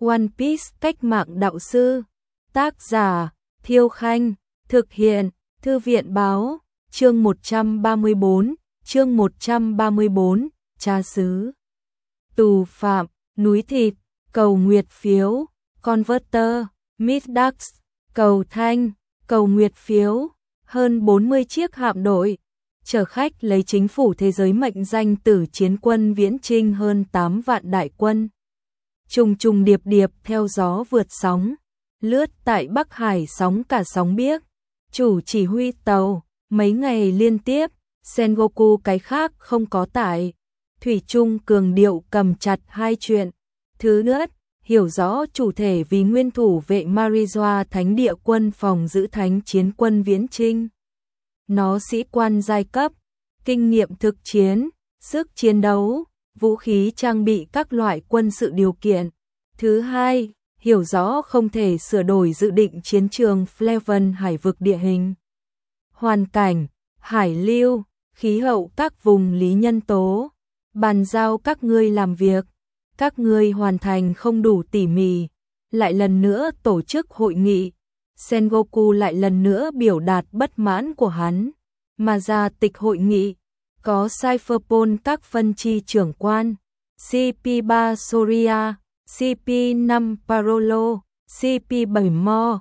One Piece cách mạng đạo sư. Tác giả Thiêu Khanh. Thực hiện Thư viện Báo. Chương 134. Cha xứ. Tù phạm. Núi thịt. Cầu nguyệt phiếu. Converter. Middax. Cầu thanh. Cầu nguyệt phiếu. Hơn 40 chiếc hạm đội chở khách lấy chính phủ thế giới mệnh danh Tử Chiến quân viễn chinh hơn 8 vạn đại quân. Trùng trùng điệp điệp theo gió vượt sóng, lướt tại Bắc Hải sóng cả sóng biếc. Chủ chỉ huy tàu, mấy ngày liên tiếp, Sengoku cái khác không có tại. Thủy chung cường điệu cầm chặt hai chuyện. Thứ nhất, hiểu rõ chủ thể vì nguyên thủ vệ Marijoa Thánh địa quân phòng giữ Thánh Chiến quân viễn chinh. Nó sĩ quan giai cấp, kinh nghiệm thực chiến, sức chiến đấu, vũ khí trang bị các loại quân sự điều kiện. Thứ hai, hiểu rõ không thể sửa đổi dự định chiến trường Fleven hải vực địa hình, hoàn cảnh, hải lưu, khí hậu các vùng lý nhân tố. Bàn giao các ngươi làm việc, các ngươi hoàn thành không đủ tỉ mỉ. Lại lần nữa tổ chức hội nghị. Sengoku lại lần nữa biểu đạt bất mãn của hắn, mà ra tịch hội nghị có Cypherpol các phân chi trưởng quan, CP3 Soria, CP5 Parolo, CP7 Mo,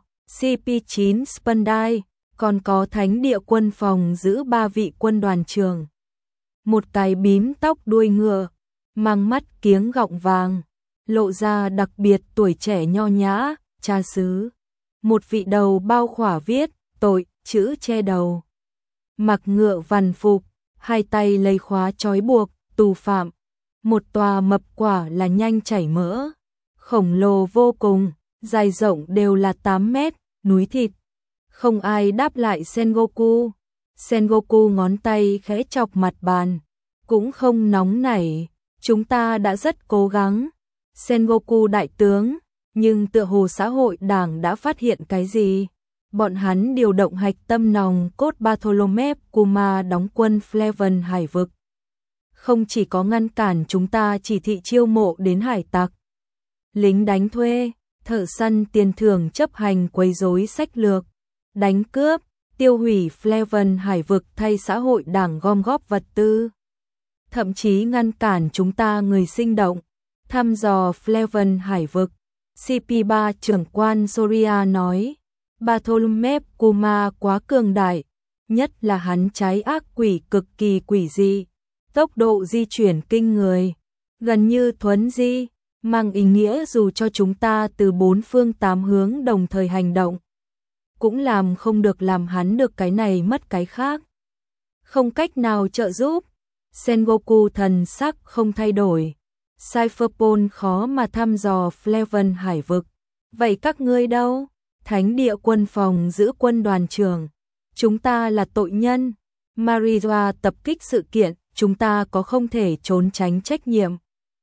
CP9 Spandai, còn có Thánh địa quân phòng giữ 3 vị quân đoàn trưởng. Một cái bím tóc đuôi ngựa, mang mắt kiếng gọng vàng, lộ ra đặc biệt tuổi trẻ nho nhã, cha xứ. Một vị đầu bao khỏa viết tội chữ che đầu, mặc ngựa vằn phục, hai tay lấy khóa trói buộc tù phạm. Một tòa mập quả là nhanh chảy mỡ, khổng lồ vô cùng, dài rộng đều là 8 mét, núi thịt. Không ai đáp lại Sengoku. Sengoku ngón tay khẽ chọc mặt bàn, cũng không nóng nảy, chúng ta đã rất cố gắng. Sengoku đại tướng, nhưng tựa hồ xã hội đảng đã phát hiện cái gì? Bọn hắn điều động hạch tâm nòng cốt Bartholomew Kuma đóng quân Fleven hải vực. Không chỉ có ngăn cản chúng ta chỉ thị chiêu mộ đến hải tặc, lính đánh thuê, thợ săn tiền thưởng chấp hành quấy rối sách lược, đánh cướp, tiêu hủy Fleven hải vực thay xã hội đảng gom góp vật tư. Thậm chí ngăn cản chúng ta người sinh động, thăm dò Fleven hải vực. CP3 trưởng quan Soria nói, Bartholomew Kuma quá cường đại, nhất là hắn trái ác quỷ cực kỳ quỷ dị, tốc độ di chuyển kinh người, gần như thuấn di, mang ý nghĩa dù cho chúng ta từ 4 phương 8 hướng đồng thời hành động, cũng làm không được làm hắn được cái này mất cái khác. Không cách nào trợ giúp. Sengoku thần sắc không thay đổi. Cypherpol khó mà thăm dò Fleven hải vực. Vậy các ngươi đâu? Thánh địa quân phòng giữ quân đoàn trưởng. Chúng ta là tội nhân. Marijoa tập kích sự kiện, chúng ta có không thể trốn tránh trách nhiệm.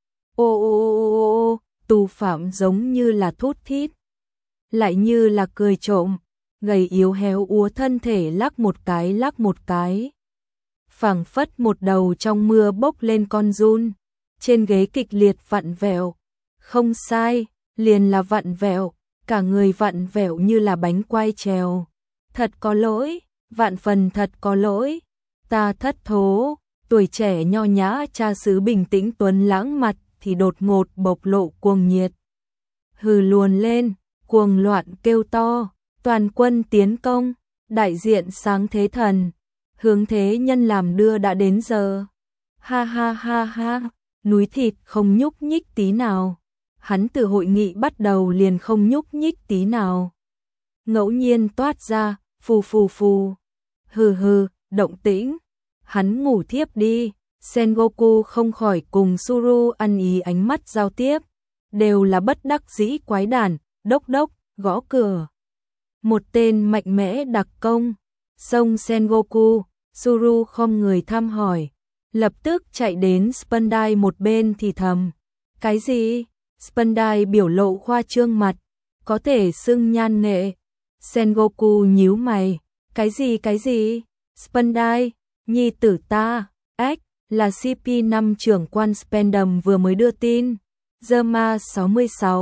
Ô, tù phạm giống như là thút thít, lại như là cười trộm, gầy yếu héo úa thân thể lắc một cái. Phảng phất một đầu trong mưa bốc lên con giun, trên ghế kịch liệt vặn vẹo. Không sai, liền là vặn vẹo, cả người vặn vẹo như là bánh quai trèo. Thật có lỗi, vạn phần thật có lỗi. Ta thất thố. Tuổi trẻ nho nhã cha xứ bình tĩnh tuấn lãng mặt thì đột ngột bộc lộ cuồng nhiệt. Hừ luồn lên, cuồng loạn kêu to, toàn quân tiến công, đại diện sáng thế thần, hướng thế nhân làm đưa đã đến giờ. Ha ha ha ha, núi thịt không nhúc nhích tí nào. Hắn từ hội nghị bắt đầu liền không nhúc nhích tí nào. Ngẫu nhiên toát ra, phù phù phù. Hừ, động tĩnh. Hắn ngủ thiếp đi. Sengoku không khỏi cùng Suru ăn ý ánh mắt giao tiếp. Đều là bất đắc dĩ quái đản, đốc đốc, gõ cửa. Một tên mạnh mẽ đặc công. Xông Sengoku, Suru không người thăm hỏi. Lập tức chạy đến Spandai một bên thì thầm. Cái gì? Spandai biểu lộ khoa trương mặt. Có thể xưng nhan nệ. Sengoku nhíu mày. Cái gì? Spandai, nhi tử ta, ếch, là CP5 trưởng quan Spandam vừa mới đưa tin. Zerma 66,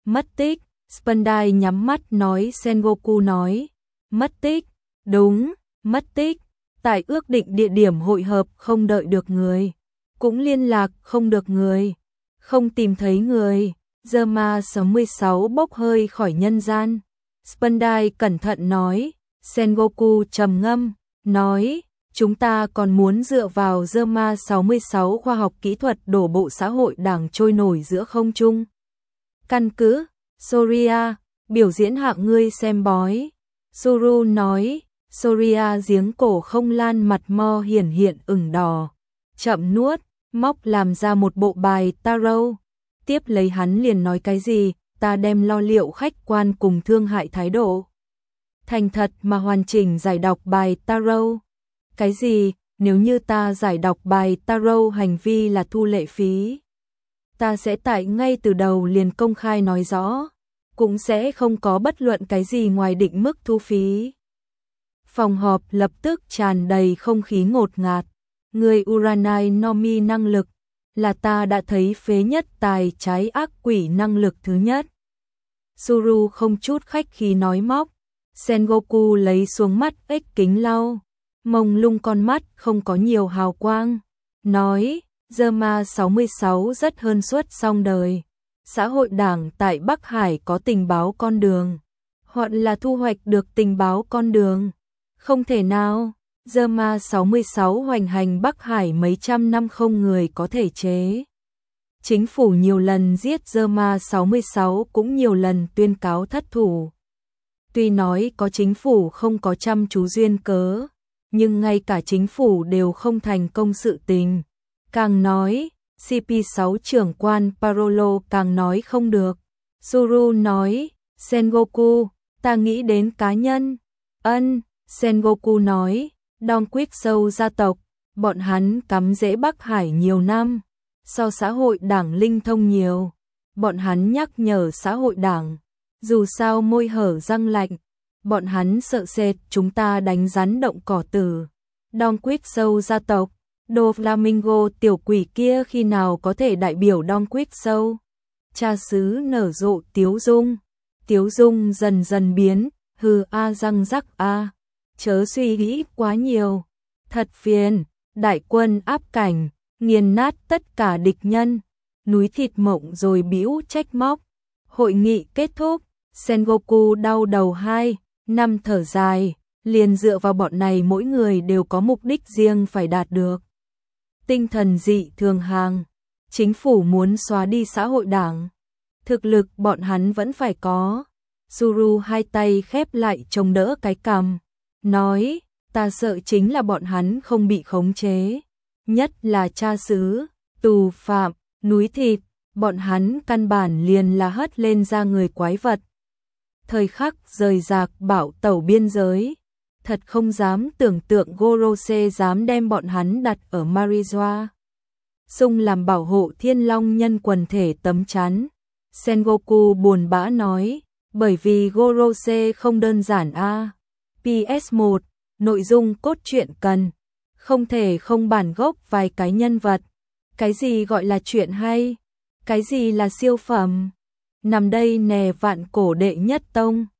mất tích. Spandai nhắm mắt nói. Sengoku nói, mất tích, đúng, mất tích. Tại ước định địa điểm hội hợp không đợi được người, cũng liên lạc không được người, không tìm thấy người. Zerma 66 bốc hơi khỏi nhân gian. Spandai cẩn thận nói. Sengoku trầm ngâm, nói, chúng ta còn muốn dựa vào Zerma 66 khoa học kỹ thuật đổ bộ xã hội đảng trôi nổi giữa không trung. Căn cứ, Soria, biểu diễn hạng ngươi xem bói. Suru nói. Soria giếng cổ không lan mặt mo hiển hiện ửng đỏ. Chậm nuốt, móc làm ra một bộ bài tarot. Tiếp lấy hắn liền nói cái gì, ta đem lo liệu khách quan cùng thương hại thái độ. Thành thật mà hoàn chỉnh giải đọc bài tarot. Cái gì, nếu như ta giải đọc bài tarot hành vi là thu lệ phí. Ta sẽ tại ngay từ đầu liền công khai nói rõ, cũng sẽ không có bất luận cái gì ngoài định mức thu phí. Phòng họp lập tức tràn đầy không khí ngột ngạt. Người Uranai Nomi năng lực là ta đã thấy phế nhất tài trái ác quỷ năng lực thứ nhất. Suru không chút khách khí nói móc. Sengoku lấy xuống mắt ếch kính lau, mông lung con mắt không có nhiều hào quang. Nói, Zerma 66 rất hơn suốt xong đời. Xã hội đảng tại Bắc Hải có tình báo con đường. Hoặc là thu hoạch được tình báo con đường. Không thể nào, Zerma 66 hoành hành Bắc Hải mấy trăm năm không người có thể chế. Chính phủ nhiều lần giết Zerma 66 cũng nhiều lần tuyên cáo thất thủ. Tuy nói có chính phủ không có chăm chú duyên cớ, nhưng ngay cả chính phủ đều không thành công sự tình. Càng nói, CP6 trưởng quan Parolo càng nói không được. Suru nói, Sengoku, ta nghĩ đến cá nhân. Sengoku nói, Dong Quyết Sâu gia tộc, bọn hắn cắm rễ Bắc Hải nhiều năm, so xã hội đảng linh thông nhiều. Bọn hắn nhắc nhở xã hội đảng, dù sao môi hở răng lạnh, bọn hắn sợ sệt chúng ta đánh rắn động cỏ tử. Dong Quyết Sâu gia tộc, Đồ Flamingo tiểu quỷ kia khi nào có thể đại biểu Dong Quyết Sâu? Cha xứ nở rộ tiếu dung dần dần biến, hừ a răng rắc a. Chớ suy nghĩ quá nhiều, thật phiền. Đại quân áp cảnh, nghiền nát tất cả địch nhân. Núi thịt mộng rồi bĩu trách móc. Hội nghị kết thúc, Sengoku đau đầu 2 năm thở dài, liền dựa vào bọn này mỗi người đều có mục đích riêng phải đạt được. Tinh thần dị thường hàng, chính phủ muốn xóa đi xã hội đảng, thực lực bọn hắn vẫn phải có. Suru hai tay khép lại chống đỡ cái cằm, nói, ta sợ chính là bọn hắn không bị khống chế, nhất là cha xứ, tù phạm, núi thịt, bọn hắn căn bản liền là hất lên ra người quái vật. Thời khắc rời rạc bảo tẩu biên giới, thật không dám tưởng tượng Gorose dám đem bọn hắn đặt ở Marijoa. Sung làm bảo hộ Thiên Long nhân quần thể tấm chắn. Sengoku buồn bã nói, bởi vì Gorose không đơn giản a. PS1, nội dung cốt truyện cần, không thể không bản gốc vài cái nhân vật. Cái gì gọi là chuyện hay? Cái gì là siêu phẩm? Nằm đây nè vạn cổ đệ nhất tông.